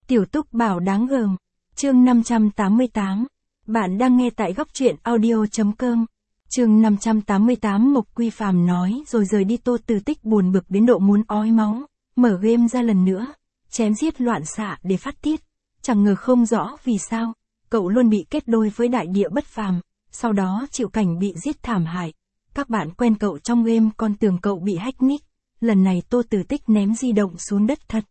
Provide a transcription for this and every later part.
Tiểu Túc Bảo đáng gờm. Chương 588. Bạn đang nghe tại góc truyện audio.com. Chương 588. Mộc Quy Phàm nói rồi rời đi. Tô Tử Tích buồn bực đến độ muốn ói máu, mở game ra lần nữa, chém giết loạn xạ để phát tiết. Chẳng ngờ không rõ vì sao, cậu luôn bị kết đôi với đại địa bất phàm, sau đó chịu cảnh bị giết thảm hại. Các bạn quen cậu trong game còn tưởng cậu bị hack nick. Lần này Tô Tử Tích ném di động xuống đất thật.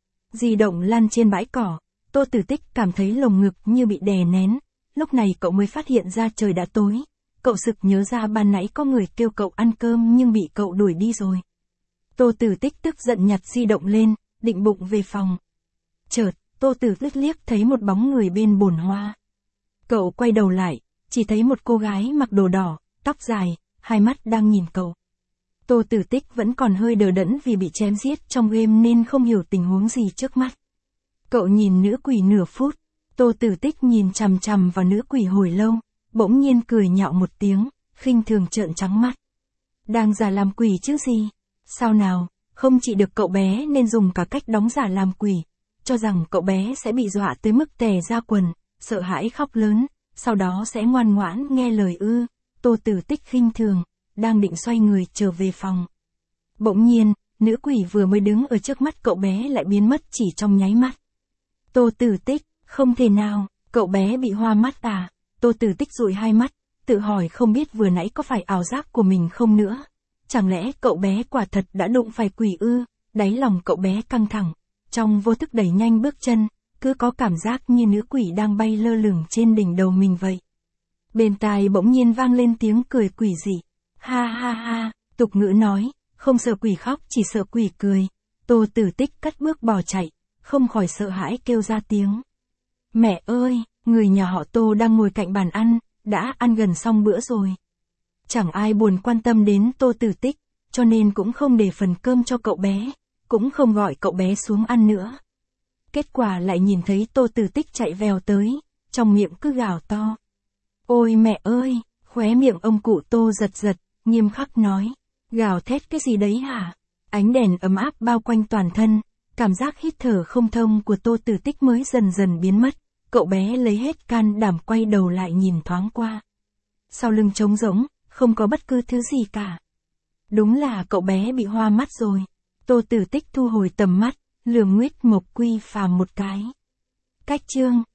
Di động lăn trên bãi cỏ, Tô Tử Tích cảm thấy lồng ngực như bị đè nén. Lúc này cậu mới phát hiện ra trời đã tối. Cậu sực nhớ ra ban nãy có người kêu cậu ăn cơm nhưng bị cậu đuổi đi rồi. Tô Tử Tích tức giận nhặt di động lên, định bụng về phòng. Chợt, Tô Tử Tích liếc thấy một bóng người bên bồn hoa. Cậu quay đầu lại, chỉ thấy một cô gái mặc đồ đỏ, tóc dài, hai mắt đang nhìn cậu. Tô Tử Tích vẫn còn hơi đờ đẫn vì bị chém giết trong game nên không hiểu tình huống gì trước mắt. Cậu nhìn nữ quỷ nửa phút, Tô Tử Tích nhìn chằm chằm vào nữ quỷ hồi lâu, bỗng nhiên cười nhạo một tiếng, khinh thường trợn trắng mắt. Đang giả làm quỷ chứ gì? Sao nào, không trị được cậu bé nên dùng cả cách đóng giả làm quỷ, cho rằng cậu bé sẽ bị dọa tới mức tè ra quần, sợ hãi khóc lớn, sau đó sẽ ngoan ngoãn nghe lời ư? Tô Tử Tích khinh thường, đang định xoay người trở về phòng. Bỗng nhiên, nữ quỷ vừa mới đứng ở trước mắt cậu bé lại biến mất chỉ trong nháy mắt. Tô Tử Tích, không thể nào, cậu bé bị hoa mắt à? Tô Tử Tích dụi hai mắt, tự hỏi không biết vừa nãy có phải ảo giác của mình không nữa. Chẳng lẽ cậu bé quả thật đã đụng phải quỷ ư? Đáy lòng cậu bé căng thẳng, trong vô thức đẩy nhanh bước chân, cứ có cảm giác như nữ quỷ đang bay lơ lửng trên đỉnh đầu mình vậy. Bên tai bỗng nhiên vang lên tiếng cười quỷ dị. Ha ha ha, tục ngữ nói, không sợ quỷ khóc chỉ sợ quỷ cười. Tô Tử Tích cất bước bỏ chạy, không khỏi sợ hãi kêu ra tiếng. Mẹ ơi, người nhà họ Tô đang ngồi cạnh bàn ăn, đã ăn gần xong bữa rồi. Chẳng ai buồn quan tâm đến Tô Tử Tích, cho nên cũng không để phần cơm cho cậu bé, cũng không gọi cậu bé xuống ăn nữa. Kết quả lại nhìn thấy Tô Tử Tích chạy vèo tới, trong miệng cứ gào to. Ôi mẹ ơi, khóe miệng ông cụ Tô giật giật, nghiêm khắc nói. Gào thét cái gì đấy hả? Ánh đèn ấm áp bao quanh toàn thân, cảm giác hít thở không thông của Tô Tử Tích mới dần dần biến mất. Cậu bé lấy hết can đảm quay đầu lại nhìn thoáng qua. Sau lưng trống rỗng, không có bất cứ thứ gì cả. Đúng là cậu bé bị hoa mắt rồi. Tô Tử Tích thu hồi tầm mắt, lườm nguyết Mộc Quy Phàm một cái. Cách chương